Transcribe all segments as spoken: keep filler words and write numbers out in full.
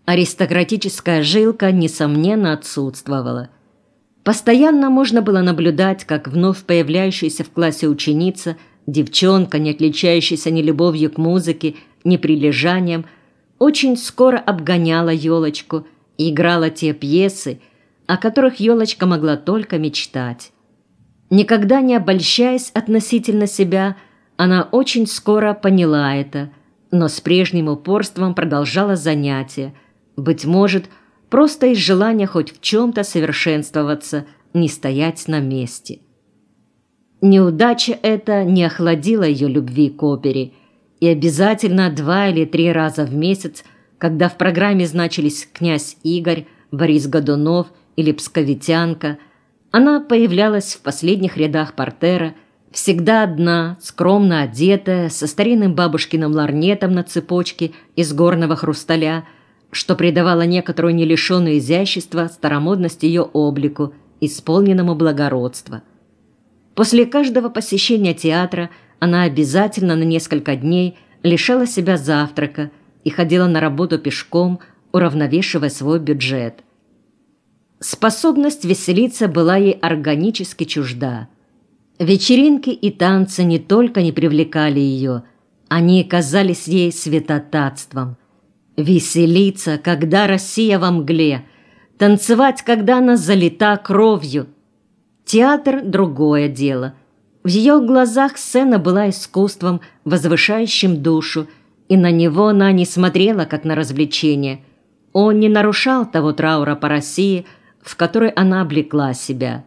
Аристократическая жилка, несомненно, отсутствовала. Постоянно можно было наблюдать, как вновь появляющаяся в классе ученица, девчонка, не отличающаяся ни любовью к музыке, ни прилежанием, очень скоро обгоняла елочку и играла те пьесы, о которых елочка могла только мечтать. Никогда не обольщаясь относительно себя, она очень скоро поняла это, но с прежним упорством продолжала занятия, быть может, просто из желания хоть в чем-то совершенствоваться, не стоять на месте. Неудача эта не охладила ее любви к опере, и обязательно два или три раза в месяц, когда в программе значились князь Игорь, Борис Годунов или Псковитянка, она появлялась в последних рядах портера, всегда одна, скромно одетая, со старинным бабушкиным ларнетом на цепочке из горного хрусталя, что придавало некоторую нелишенную изящества старомодность ее облику, исполненному благородства. После каждого посещения театра она обязательно на несколько дней лишала себя завтрака и ходила на работу пешком, уравновешивая свой бюджет. Способность веселиться была ей органически чужда. Вечеринки и танцы не только не привлекали ее, они казались ей святотатством. Веселиться, когда Россия во мгле, танцевать, когда она залита кровью. Театр – другое дело. В ее глазах сцена была искусством, возвышающим душу, и на него она не смотрела, как на развлечение. Он не нарушал того траура по России, в который она облекла себя.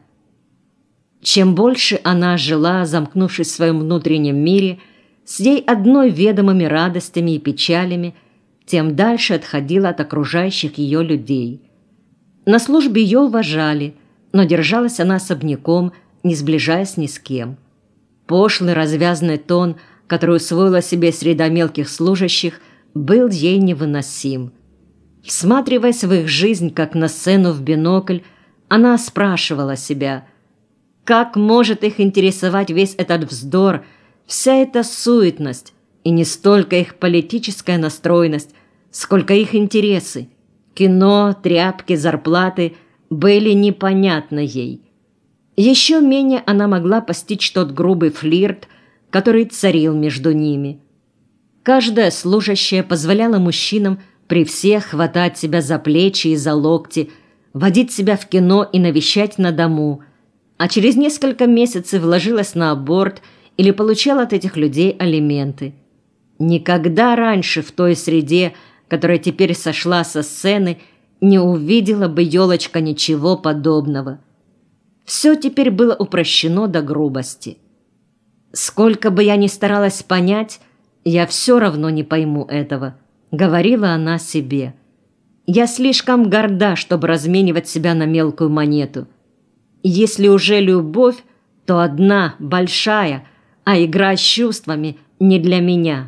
Чем больше она жила, замкнувшись в своем внутреннем мире, с ей одной ведомыми радостями и печалями, тем дальше отходила от окружающих ее людей. На службе ее уважали, но держалась она особняком, не сближаясь ни с кем. Пошлый развязный тон, который усвоила себе среда мелких служащих, был ей невыносим. Всматриваясь в их жизнь, как на сцену в бинокль, она спрашивала себя, как может их интересовать весь этот вздор, вся эта суетность, и не столько их политическая настроенность, сколько их интересы. Кино, тряпки, зарплаты были непонятны ей. Еще менее она могла постичь тот грубый флирт, который царил между ними. Каждая служащая позволяла мужчинам при всех хватать себя за плечи и за локти, водить себя в кино и навещать на дому, а через несколько месяцев ложилась на аборт или получала от этих людей алименты. Никогда раньше в той среде, которая теперь сошла со сцены, не увидела бы елочка ничего подобного. Все теперь было упрощено до грубости. «Сколько бы я ни старалась понять, я все равно не пойму этого», — говорила она себе. «Я слишком горда, чтобы разменивать себя на мелкую монету. Если уже любовь, то одна, большая, а игра с чувствами не для меня».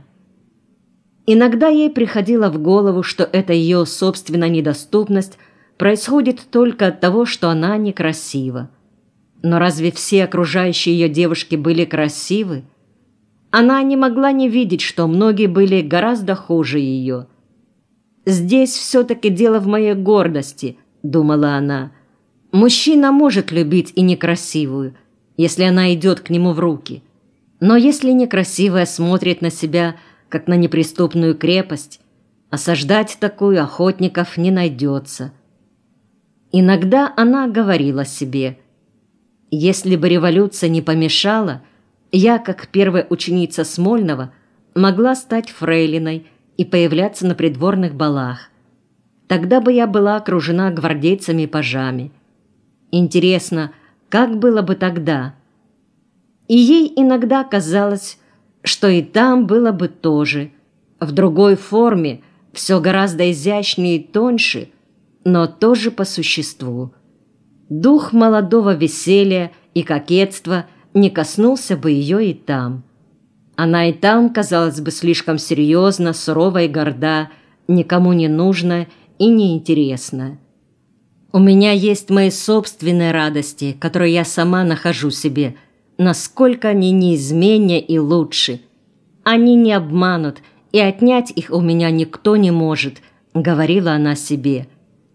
Иногда ей приходило в голову, что эта ее собственная недоступность происходит только от того, что она некрасива. Но разве все окружающие ее девушки были красивы? Она не могла не видеть, что многие были гораздо хуже ее. «Здесь все-таки дело в моей гордости», — думала она. «Мужчина может любить и некрасивую, если она идет к нему в руки. Но если некрасивая смотрит на себя, как на неприступную крепость, осаждать такую охотников не найдется». Иногда она говорила себе: «Если бы революция не помешала, я, как первая ученица Смольного, могла стать фрейлиной и появляться на придворных балах. Тогда бы я была окружена гвардейцами и пажами. Интересно, как было бы тогда?» И ей иногда казалось, что и там было бы то же, в другой форме, все гораздо изящнее и тоньше, но тоже по существу. Дух молодого веселья и кокетства не коснулся бы ее и там. Она и там казалась бы слишком серьезна, сурова и горда, никому не нужная и неинтересная. «У меня есть мои собственные радости, которые я сама нахожу себе, насколько они неизменнее и лучше. Они не обманут, и отнять их у меня никто не может», — говорила она себе.